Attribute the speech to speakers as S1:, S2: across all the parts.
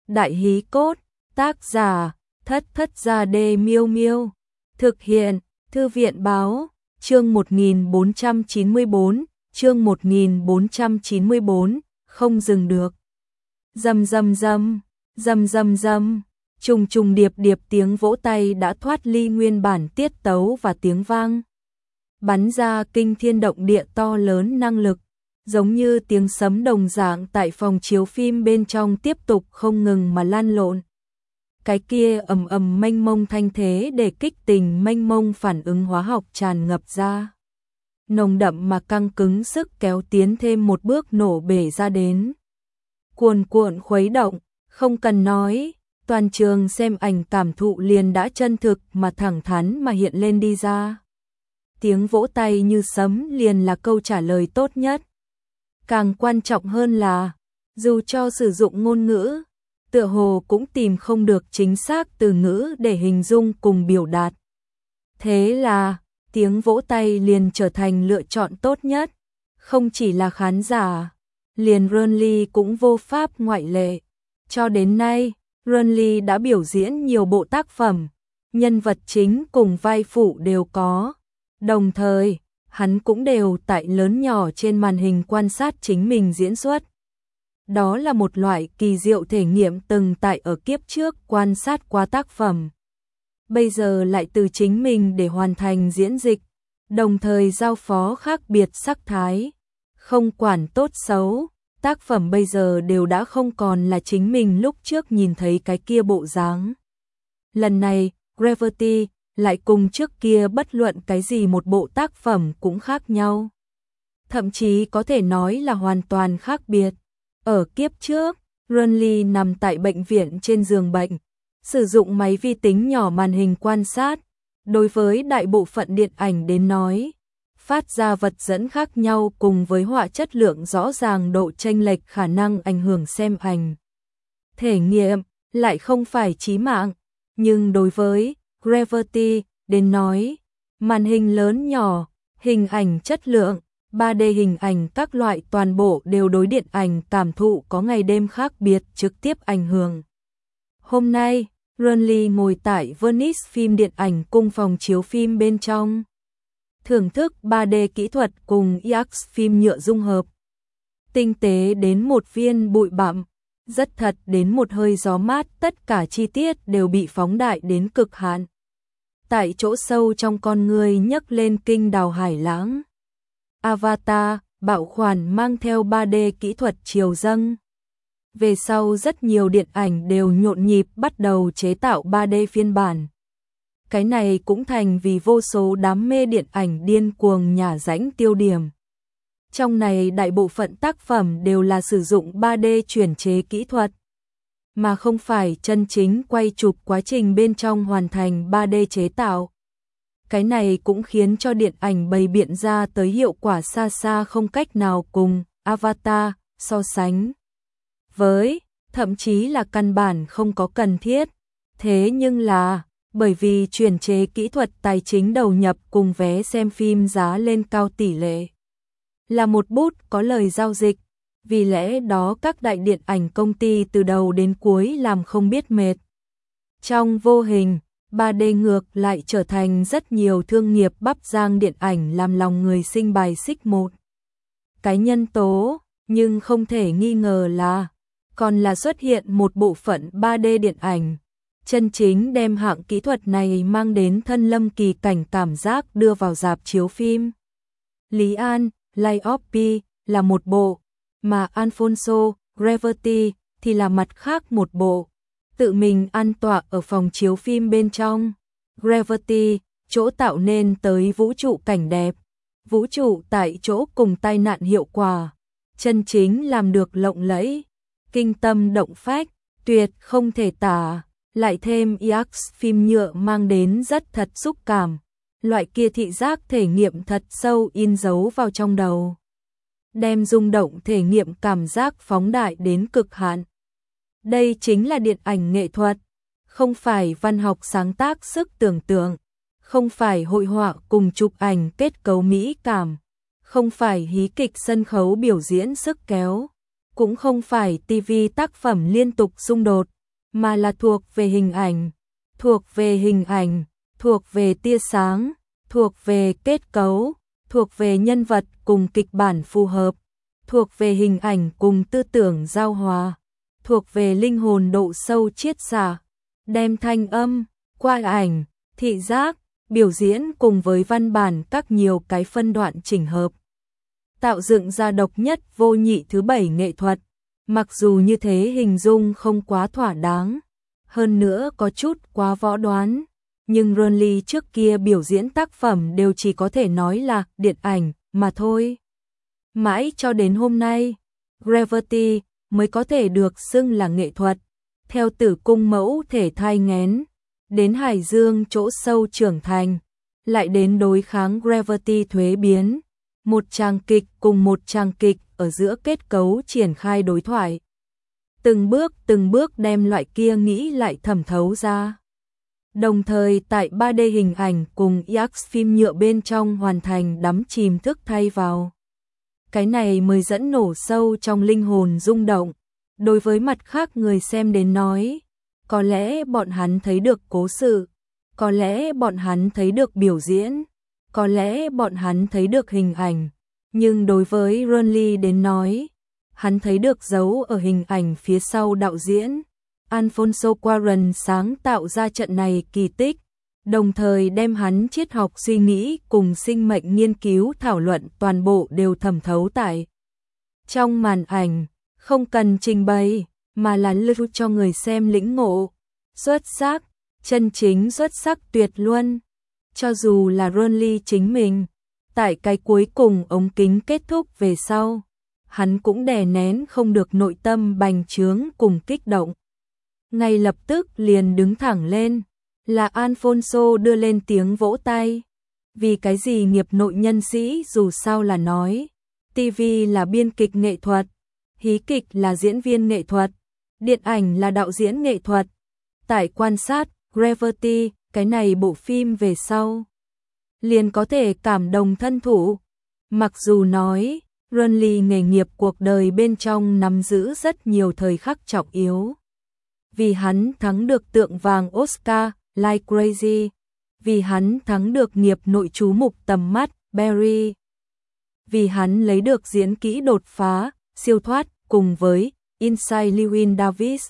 S1: Đại hí cốt, tác giả, Thất Thất Gia Đê Miêu Miêu. Thực hiện, Thư viện báo, chương 1494, chương 1494, không dừng được. Rầm rầm rầm, rầm rầm rầm, trùng trùng điệp điệp tiếng vỗ tay đã thoát ly nguyên bản tiết tấu và tiếng vang. Bắn ra kinh thiên động địa to lớn năng lực, giống như tiếng sấm đồng dạng tại phòng chiếu phim bên trong tiếp tục không ngừng mà lan lộn. Cái kia ầm ầm mênh mông thanh thế để kích tình mênh mông phản ứng hóa học tràn ngập ra. Nồng đậm mà căng cứng sức kéo tiến thêm một bước nổ bể ra đến. Cuồn cuộn khuấy động, không cần nói, toàn trường xem ảnh cảm thụ liền đã chân thực mà thẳng thắn mà hiện lên đi ra. Tiếng vỗ tay như sấm liền là câu trả lời tốt nhất. Càng quan trọng hơn là, dù cho sử dụng ngôn ngữ, tựa hồ cũng tìm không được chính xác từ ngữ để hình dung cùng biểu đạt. Thế là, tiếng vỗ tay liền trở thành lựa chọn tốt nhất, không chỉ là khán giả, liền Renly cũng vô pháp ngoại lệ. Cho đến nay, Renly đã biểu diễn nhiều bộ tác phẩm, nhân vật chính cùng vai phụ đều có. Đồng thời, hắn cũng đều tại lớn nhỏ trên màn hình quan sát chính mình diễn xuất. Đó là một loại kỳ diệu thể nghiệm từng tại ở kiếp trước quan sát qua tác phẩm. Bây giờ lại từ chính mình để hoàn thành diễn dịch, đồng thời giao phó khác biệt sắc thái. Không quản tốt xấu, tác phẩm bây giờ đều đã không còn là chính mình lúc trước nhìn thấy cái kia bộ dáng. Lần này, Gravity lại cùng trước kia bất luận cái gì một bộ tác phẩm cũng khác nhau. Thậm chí có thể nói là hoàn toàn khác biệt. Ở kiếp trước, Renly nằm tại bệnh viện trên giường bệnh, sử dụng máy vi tính nhỏ màn hình quan sát. Đối với đại bộ phận điện ảnh đến nói, phát ra vật dẫn khác nhau cùng với họa chất lượng rõ ràng độ chênh lệch khả năng ảnh hưởng xem ảnh. Thể nghiệm lại không phải chí mạng, nhưng đối với Gravity đến nói, màn hình lớn nhỏ, hình ảnh chất lượng, 3D hình ảnh các loại toàn bộ đều đối điện ảnh cảm thụ có ngày đêm khác biệt trực tiếp ảnh hưởng. Hôm nay, Renly ngồi tại Venice phim điện ảnh cung phòng chiếu phim bên trong, thưởng thức 3D kỹ thuật cùng IMAX phim nhựa dung hợp. Tinh tế đến một viên bụi bặm, rất thật đến một hơi gió mát, tất cả chi tiết đều bị phóng đại đến cực hạn. Tại chỗ sâu trong con người nhấc lên kinh đào hải lãng. Avatar, bạo khoản mang theo 3D kỹ thuật chiều dâng. Về sau rất nhiều điện ảnh đều nhộn nhịp bắt đầu chế tạo 3D phiên bản. Cái này cũng thành vì vô số đám mê điện ảnh điên cuồng nhả rãnh tiêu điểm. Trong này đại bộ phận tác phẩm đều là sử dụng 3D chuyển chế kỹ thuật, mà không phải chân chính quay chụp quá trình bên trong hoàn thành 3D chế tạo. Cái này cũng khiến cho điện ảnh bày biện ra tới hiệu quả xa xa không cách nào cùng Avatar so sánh với, thậm chí là căn bản không có cần thiết. Thế nhưng là, bởi vì chuyển chế kỹ thuật tài chính đầu nhập cùng vé xem phim giá lên cao tỷ lệ, là một bút có lời giao dịch, vì lẽ đó các đại điện ảnh công ty từ đầu đến cuối làm không biết mệt. Trong vô hình, 3D ngược lại trở thành rất nhiều thương nghiệp bắp rang điện ảnh làm lòng người sinh bài xích một cái nhân tố, nhưng không thể nghi ngờ là còn là xuất hiện một bộ phận 3D điện ảnh chân chính đem hạng kỹ thuật này mang đến thân lâm kỳ cảnh cảm giác đưa vào rạp chiếu phim. Lý An, Light of Pi là một bộ, mà Alfonso, Gravity thì là mặt khác một bộ. Tự mình an tọa ở phòng chiếu phim bên trong. Gravity, chỗ tạo nên tới vũ trụ cảnh đẹp. Vũ trụ tại chỗ cùng tai nạn hiệu quả. Chân chính làm được lộng lẫy, kinh tâm động phách, tuyệt không thể tả. Lại thêm IMAX phim nhựa mang đến rất thật xúc cảm. Loại kia thị giác thể nghiệm thật sâu in dấu vào trong đầu. Đem rung động thể nghiệm cảm giác phóng đại đến cực hạn. Đây chính là điện ảnh nghệ thuật, không phải văn học sáng tác sức tưởng tượng, không phải hội họa cùng chụp ảnh kết cấu mỹ cảm, không phải hí kịch sân khấu biểu diễn sức kéo, cũng không phải TV tác phẩm liên tục xung đột, mà là thuộc về hình ảnh, thuộc về hình ảnh, thuộc về tia sáng, thuộc về kết cấu, thuộc về nhân vật cùng kịch bản phù hợp, thuộc về hình ảnh cùng tư tưởng giao hòa, thuộc về linh hồn độ sâu chiết xạ, đem thanh âm, qua ảnh, thị giác, biểu diễn cùng với văn bản các nhiều cái phân đoạn chỉnh hợp, tạo dựng ra độc nhất vô nhị thứ bảy nghệ thuật. Mặc dù như thế hình dung không quá thỏa đáng, hơn nữa có chút quá võ đoán, nhưng Ronly trước kia biểu diễn tác phẩm đều chỉ có thể nói là điện ảnh mà thôi. Mãi cho đến hôm nay, Gravity mới có thể được xưng là nghệ thuật, theo Tử Cung mẫu thể thai nghén, đến Hải Dương chỗ sâu trưởng thành, lại đến đối kháng Gravity thuế biến, một tràng kịch cùng một tràng kịch ở giữa kết cấu triển khai đối thoại. Từng bước đem loại kia nghĩ lại thẩm thấu ra. Đồng thời tại 3D hình ảnh cùng IMAX phim nhựa bên trong hoàn thành đắm chìm thức thay vào. Cái này mới dẫn nổ sâu trong linh hồn rung động. Đối với mặt khác người xem đến nói, có lẽ bọn hắn thấy được cố sự, có lẽ bọn hắn thấy được biểu diễn, có lẽ bọn hắn thấy được hình ảnh, nhưng đối với Ronly đến nói, hắn thấy được dấu ở hình ảnh phía sau đạo diễn. Alfonso Cuarón sáng tạo ra trận này kỳ tích, đồng thời đem hắn triết học suy nghĩ cùng sinh mệnh nghiên cứu thảo luận toàn bộ đều thẩm thấu tại trong màn ảnh, không cần trình bày, mà là lưu cho người xem lĩnh ngộ. Xuất sắc, chân chính xuất sắc tuyệt luôn. Cho dù là Ronly chính mình, tại cái cuối cùng ống kính kết thúc về sau, hắn cũng đè nén không được nội tâm bành trướng cùng kích động. Ngay lập tức liền đứng thẳng lên, là Alfonso đưa lên tiếng vỗ tay. Vì cái gì nghiệp nội nhân sĩ dù sao là nói, TV là biên kịch nghệ thuật, hí kịch là diễn viên nghệ thuật, điện ảnh là đạo diễn nghệ thuật. Tại quan sát Gravity, cái này bộ phim về sau, liền có thể cảm động thân thủ. Mặc dù nói, Ronly nghề nghiệp cuộc đời bên trong nắm giữ rất nhiều thời khắc trọng yếu. Vì hắn thắng được tượng vàng Oscar, Like Crazy. Vì hắn thắng được nghiệp nội chú mục tầm mắt, Barry. Vì hắn lấy được diễn kỹ đột phá, siêu thoát, cùng với Inside Llewyn Davis.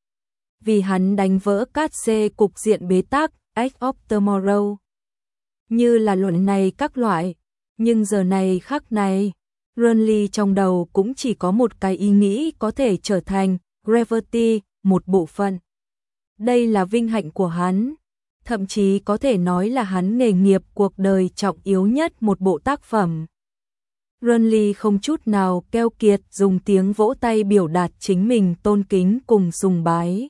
S1: Vì hắn đánh vỡ cát xê cục diện bế tắc, Edge of Tomorrow. Như là luận này các loại, nhưng giờ này khắc này, Ronly trong đầu cũng chỉ có một cái ý nghĩ có thể trở thành Gravity, một bộ phận. Đây là vinh hạnh của hắn, thậm chí có thể nói là hắn nghề nghiệp cuộc đời trọng yếu nhất một bộ tác phẩm. Ronly không chút nào keo kiệt dùng tiếng vỗ tay biểu đạt chính mình tôn kính cùng sùng bái.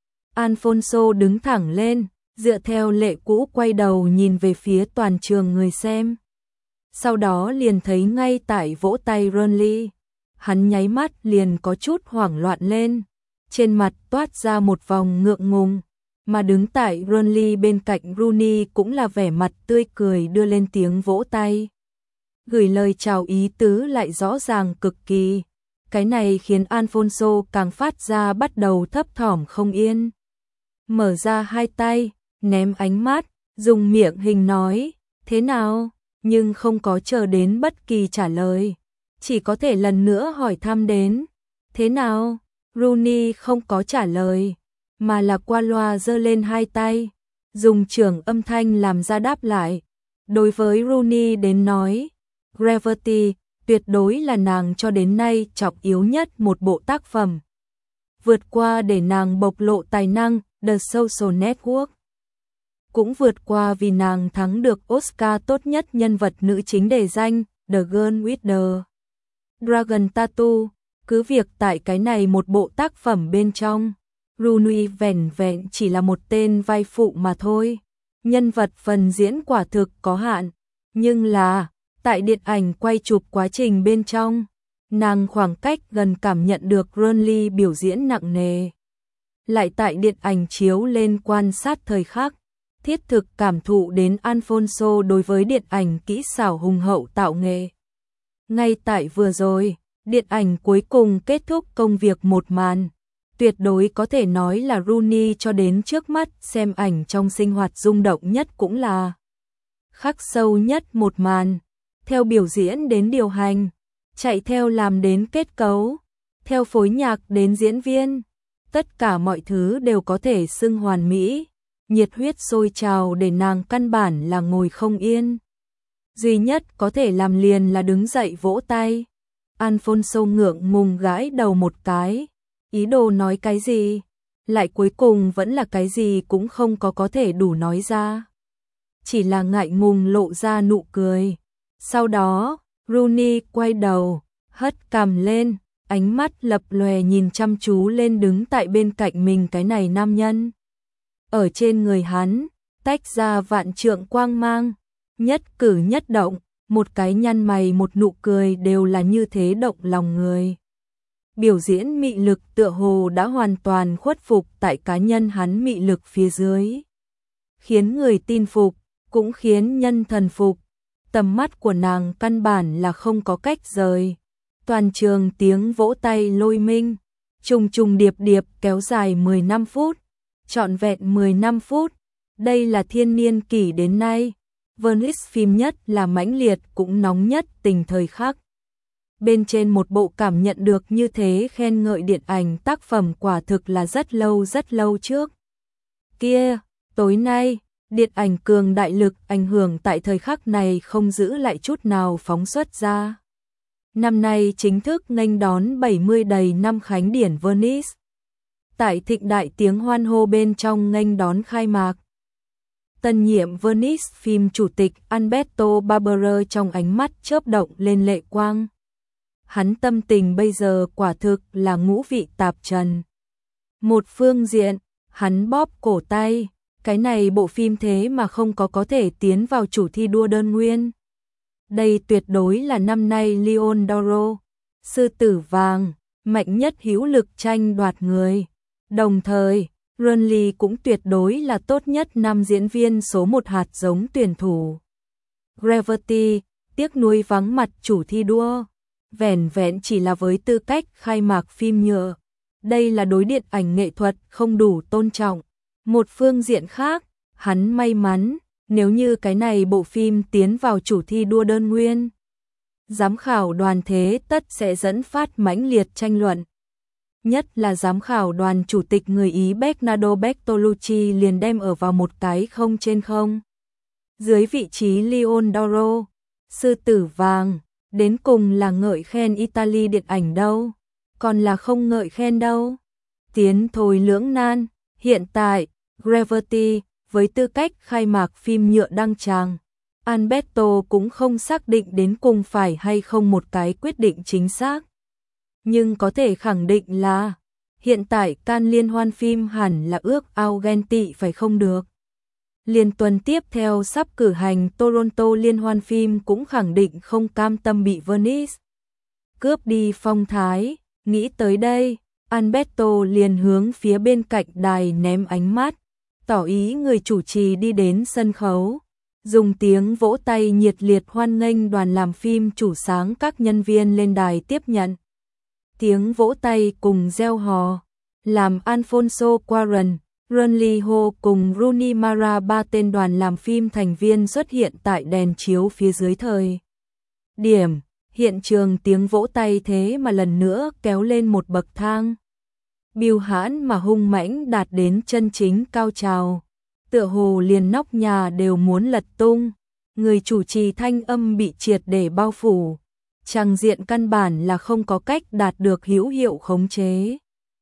S1: Alfonso đứng thẳng lên, dựa theo lệ cũ quay đầu nhìn về phía toàn trường người xem. Sau đó liền thấy ngay tại vỗ tay Ronly, hắn nháy mắt liền có chút hoảng loạn lên, trên mặt toát ra một vòng ngượng ngùng, mà đứng tại Ronly bên cạnh Rooney cũng là vẻ mặt tươi cười đưa lên tiếng vỗ tay. Gửi lời chào ý tứ lại rõ ràng cực kỳ, cái này khiến Alfonso càng phát ra bắt đầu thấp thỏm không yên. Mở ra hai tay, ném ánh mắt, dùng miệng hình nói, thế nào, nhưng không có chờ đến bất kỳ trả lời, chỉ có thể lần nữa hỏi thăm đến, thế nào, Rooney không có trả lời, mà là qua loa giơ lên hai tay, dùng trưởng âm thanh làm ra đáp lại. Đối với Rooney đến nói, Gravity tuyệt đối là nàng cho đến nay trọng yếu nhất một bộ tác phẩm. Vượt qua để nàng bộc lộ tài năng, The Social Network. Cũng vượt qua vì nàng thắng được Oscar tốt nhất nhân vật nữ chính đề danh, The Girl with the Dragon Tattoo. Cứ việc tại cái này một bộ tác phẩm bên trong, Rooney vẻn vẹn chỉ là một tên vai phụ mà thôi. Nhân vật phần diễn quả thực có hạn, nhưng là tại điện ảnh quay chụp quá trình bên trong, nàng khoảng cách gần cảm nhận được Ronly biểu diễn nặng nề. Lại tại điện ảnh chiếu lên quan sát thời khắc, thiết thực cảm thụ đến Alfonso đối với điện ảnh kỹ xảo hùng hậu tạo nghệ. Ngay tại vừa rồi, điện ảnh cuối cùng kết thúc công việc một màn, Tuyệt đối có thể nói là Rooney cho đến trước mắt xem ảnh trong sinh hoạt rung động nhất cũng là khắc sâu nhất một màn. Theo biểu diễn đến điều hành, chạy theo làm đến kết cấu, theo phối nhạc đến diễn viên, tất cả mọi thứ đều có thể xưng hoàn mỹ, nhiệt huyết sôi trào để nàng căn bản là ngồi không yên. Duy nhất có thể làm liền là đứng dậy vỗ tay. Alfonso ngượng ngùng gãi đầu một cái, ý đồ nói cái gì, lại cuối cùng vẫn là cái gì cũng không có thể đủ nói ra. Chỉ là ngại ngùng lộ ra nụ cười. Sau đó, Rooney quay đầu, hất cằm lên, ánh mắt lập lòe nhìn chăm chú lên đứng tại bên cạnh mình cái này nam nhân. Ở trên người hắn, tách ra vạn trượng quang mang, nhất cử nhất động, một cái nhăn mày một nụ cười đều là như thế động lòng người. Biểu diễn mị lực tựa hồ đã hoàn toàn khuất phục tại cá nhân hắn mị lực phía dưới. Khiến người tin phục, cũng khiến nhân thần phục. Tầm mắt của nàng căn bản là không có cách rời. Toàn trường tiếng vỗ tay lôi minh, trùng trùng điệp điệp kéo dài 15 phút, trọn vẹn 15 phút. Đây là thiên niên kỷ đến nay, Venice phim nhất là mãnh liệt cũng nóng nhất tình thời khắc. Bên trên một bộ cảm nhận được như thế khen ngợi điện ảnh tác phẩm quả thực là rất lâu trước. Kia, tối nay, điện ảnh cường đại lực ảnh hưởng tại thời khắc này không giữ lại chút nào phóng xuất ra. Năm nay chính thức nghênh đón 70 đầy năm khánh điển Venice. Tại thịnh đại tiếng hoan hô bên trong nghênh đón khai mạc. Tân nhiệm Venice phim chủ tịch Alberto Barbera trong ánh mắt chớp động lên lệ quang. Hắn tâm tình bây giờ quả thực là ngũ vị tạp trần. Một phương diện, hắn bóp cổ tay, cái này bộ phim thế mà không có thể tiến vào chủ thi đua đơn nguyên. Đây tuyệt đối là năm nay Leon d'Oro, sư tử vàng, mạnh nhất hữu lực tranh đoạt người. Đồng thời, Renly cũng tuyệt đối là tốt nhất nam diễn viên số 1 hạt giống tuyển thủ. Gravity, tiếc nuối vắng mặt chủ thi đua, vẻn vẹn chỉ là với tư cách khai mạc phim nhựa. Đây là đối điện ảnh nghệ thuật không đủ tôn trọng. Một phương diện khác, hắn may mắn, nếu như cái này bộ phim tiến vào chủ thi đua đơn nguyên, giám khảo đoàn thế tất sẽ dẫn phát mãnh liệt tranh luận. Nhất là giám khảo đoàn chủ tịch người Ý Bernardo Bertolucci liền đem ở vào một cái 0/0. Dưới vị trí Leon d'Oro, sư tử vàng, đến cùng là ngợi khen Italy điện ảnh đâu, còn là không ngợi khen đâu. Tiến thôi lưỡng nan, hiện tại, Gravity, với tư cách khai mạc phim nhựa đăng tràng, Alberto cũng không xác định đến cùng phải hay không một cái quyết định chính xác. Nhưng có thể khẳng định là, hiện tại Cannes liên hoan phim hẳn là ước ao ghen tị phải không được. Liên tuần tiếp theo sắp cử hành Toronto liên hoan phim cũng khẳng định không cam tâm bị Venice cướp đi phong thái. Nghĩ tới đây, Alberto liền hướng phía bên cạnh đài ném ánh mắt, tỏ ý người chủ trì đi đến sân khấu, dùng tiếng vỗ tay nhiệt liệt hoan nghênh đoàn làm phim chủ sáng các nhân viên lên đài tiếp nhận. Tiếng vỗ tay cùng reo hò, làm Alfonso Cuarón, Renly Ho cùng Rooney Mara, ba tên đoàn làm phim thành viên xuất hiện tại đèn chiếu phía dưới thời điểm. Hiện trường tiếng vỗ tay thế mà lần nữa kéo lên một bậc thang. Bưu hãn mà hung mãnh đạt đến chân chính cao trào. Tựa hồ liền nóc nhà đều muốn lật tung. Người chủ trì thanh âm bị triệt để bao phủ. Tràng diện căn bản là không có cách đạt được hữu hiệu khống chế.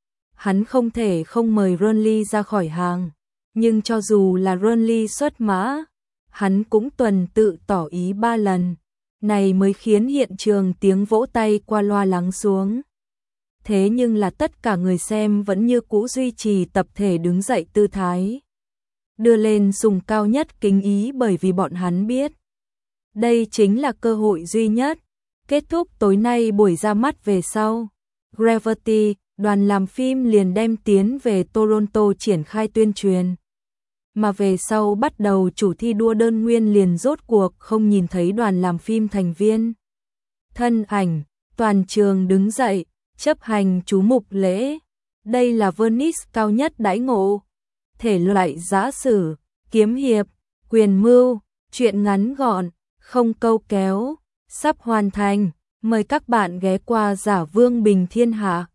S1: Hắn không thể không mời Renly ra khỏi hàng. Nhưng cho dù là Renly xuất mã, hắn cũng tuần tự tỏ ý 3 lần. Này mới khiến hiện trường tiếng vỗ tay qua loa lắng xuống. Thế nhưng là tất cả người xem vẫn như cũ duy trì tập thể đứng dậy tư thái. Đưa lên sùng cao nhất kính ý bởi vì bọn hắn biết. Đây chính là cơ hội duy nhất. Kết thúc tối nay buổi ra mắt về sau. Gravity, đoàn làm phim liền đem tiến về Toronto triển khai tuyên truyền. Mà về sau bắt đầu chủ thi đua đơn nguyên liền rốt cuộc không nhìn thấy đoàn làm phim thành viên. Thân ảnh, toàn trường đứng dậy, chấp hành chú mục lễ. Đây là vernice cao nhất đãi ngộ. Thể loại giã sử, kiếm hiệp, quyền mưu, truyện ngắn gọn, không câu kéo, sắp hoàn thành. Mời các bạn ghé qua Giả Vương Bình Thiên Hạ.